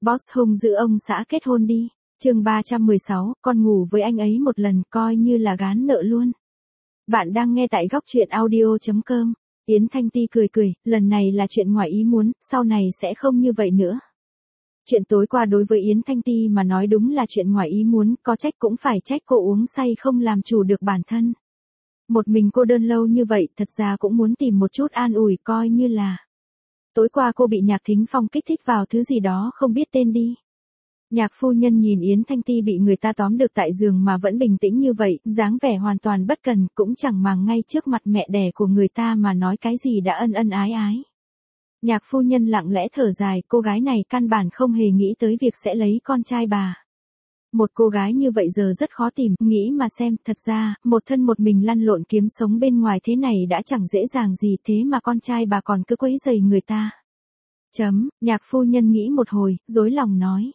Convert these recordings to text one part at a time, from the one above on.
Boss hung dữ ông xã kết hôn đi. Chương 316, con ngủ với anh ấy một lần coi như là gán nợ luôn. Bạn đang nghe tại góc truyện audio.com. Yến Thanh Ti cười cười, lần này là chuyện ngoài ý muốn, sau này sẽ không như vậy nữa. Chuyện tối qua đối với Yến Thanh Ti mà nói đúng là chuyện ngoài ý muốn, có trách cũng phải trách cô uống say không làm chủ được bản thân. Một mình cô đơn lâu như vậy, thật ra cũng muốn tìm một chút an ủi coi như là. Tối qua cô bị Nhạc Thính Phong kích thích vào thứ gì đó không biết tên đi. Nhạc phu nhân nhìn Yến Thanh Ti bị người ta tóm được tại giường mà vẫn bình tĩnh như vậy, dáng vẻ hoàn toàn bất cần, cũng chẳng màng ngay trước mặt mẹ đẻ của người ta mà nói cái gì đã ân ân ái ái. Nhạc phu nhân lặng lẽ thở dài, cô gái này căn bản không hề nghĩ tới việc sẽ lấy con trai bà. Một cô gái như vậy giờ rất khó tìm, nghĩ mà xem, thật ra, một thân một mình lăn lộn kiếm sống bên ngoài thế này đã chẳng dễ dàng gì thế mà con trai bà còn cứ quấy rầy người ta. Nhạc phu nhân nghĩ một hồi, dối lòng nói.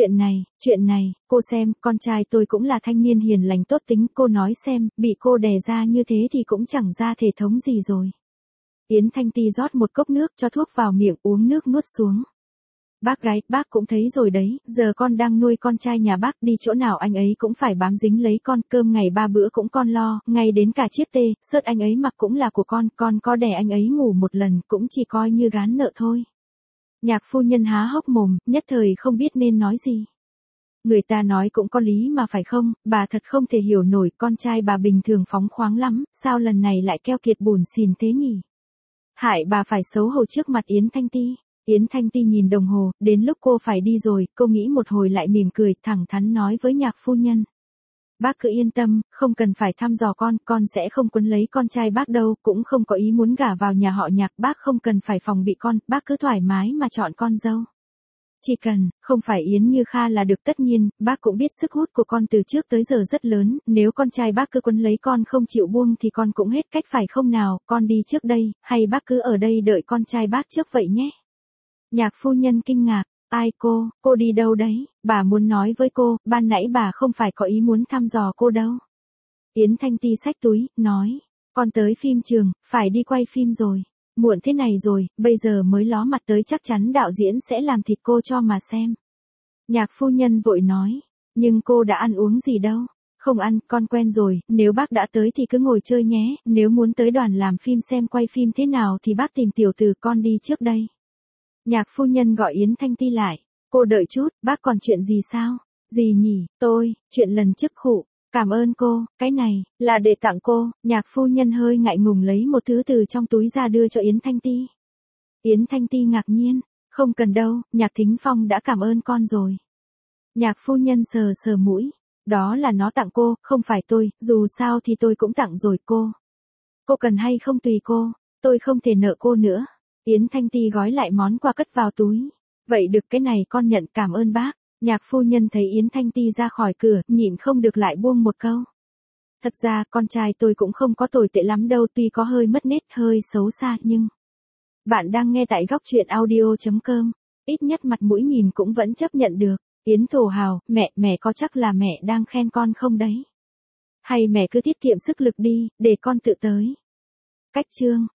Chuyện này, cô xem, con trai tôi cũng là thanh niên hiền lành tốt tính, cô nói xem, bị cô đè ra như thế thì cũng chẳng ra thể thống gì rồi. Yến Thanh Ti rót một cốc nước cho thuốc vào miệng uống nước nuốt xuống. Bác gái, bác cũng thấy rồi đấy, giờ con đang nuôi con trai nhà bác, đi chỗ nào anh ấy cũng phải bám dính lấy con, cơm ngày 3 bữa cũng con lo, ngay đến cả chiếc tê, sớt anh ấy mặc cũng là của con có đẻ anh ấy ngủ một lần cũng chỉ coi như gán nợ thôi. Nhạc phu nhân há hốc mồm, nhất thời không biết nên nói gì. Người ta nói cũng có lý mà phải không, bà thật không thể hiểu nổi, con trai bà bình thường phóng khoáng lắm, sao lần này lại keo kiệt bủn xỉn thế nhỉ? Hại bà phải xấu hổ trước mặt Yến Thanh Ti. Yến Thanh Ti nhìn đồng hồ, đến lúc cô phải đi rồi, cô nghĩ một hồi lại mỉm cười, thẳng thắn nói với nhạc phu nhân. Bác cứ yên tâm, không cần phải thăm dò con sẽ không quấn lấy con trai bác đâu, cũng không có ý muốn gả vào nhà họ Nhạc, bác không cần phải phòng bị con, bác cứ thoải mái mà chọn con dâu. Chỉ cần, không phải Yến Như Kha là được, tất nhiên, bác cũng biết sức hút của con từ trước tới giờ rất lớn, nếu con trai bác cứ quấn lấy con không chịu buông thì con cũng hết cách phải không nào, con đi trước đây, hay bác cứ ở đây đợi con trai bác trước vậy nhé. Nhạc phu nhân kinh ngạc. Ai cô đi đâu đấy, bà muốn nói với cô, ban nãy bà không phải có ý muốn thăm dò cô đâu. Yến Thanh Ti xách túi, nói, con tới phim trường, phải đi quay phim rồi, muộn thế này rồi, bây giờ mới ló mặt tới chắc chắn đạo diễn sẽ làm thịt cô cho mà xem. Nhạc phu nhân vội nói, nhưng cô đã ăn uống gì đâu, không ăn, con quen rồi, nếu bác đã tới thì cứ ngồi chơi nhé, nếu muốn tới đoàn làm phim xem quay phim thế nào thì bác tìm tiểu tử, con đi trước đây. Nhạc phu nhân gọi Yến Thanh Ti lại. Cô đợi chút, bác còn chuyện gì sao? Gì nhỉ? Chuyện lần trước khụ. Cảm ơn cô, cái này, là để tặng cô. Nhạc phu nhân hơi ngại ngùng lấy một thứ từ trong túi ra đưa cho Yến Thanh Ti. Yến Thanh Ti ngạc nhiên. Không cần đâu, Nhạc Thính Phong đã cảm ơn con rồi. Nhạc phu nhân sờ sờ mũi. Đó là nó tặng cô, không phải tôi, dù sao thì tôi cũng tặng rồi cô. Cô cần hay không tùy cô, tôi không thể nợ cô nữa. Yến Thanh Ti gói lại món quà cất vào túi. Vậy được, cái này con nhận, cảm ơn bác. Nhạc phu nhân thấy Yến Thanh Ti ra khỏi cửa, nhịn không được lại buông một câu. Thật ra, con trai tôi cũng không có tồi tệ lắm đâu, tuy có hơi mất nết, hơi xấu xa, nhưng... Bạn đang nghe tại góc truyện audio.com. Ít nhất mặt mũi nhìn cũng vẫn chấp nhận được. Yến thổ hào, mẹ có chắc là mẹ đang khen con không đấy? Hay mẹ cứ tiết kiệm sức lực đi, để con tự tới. Cách chương.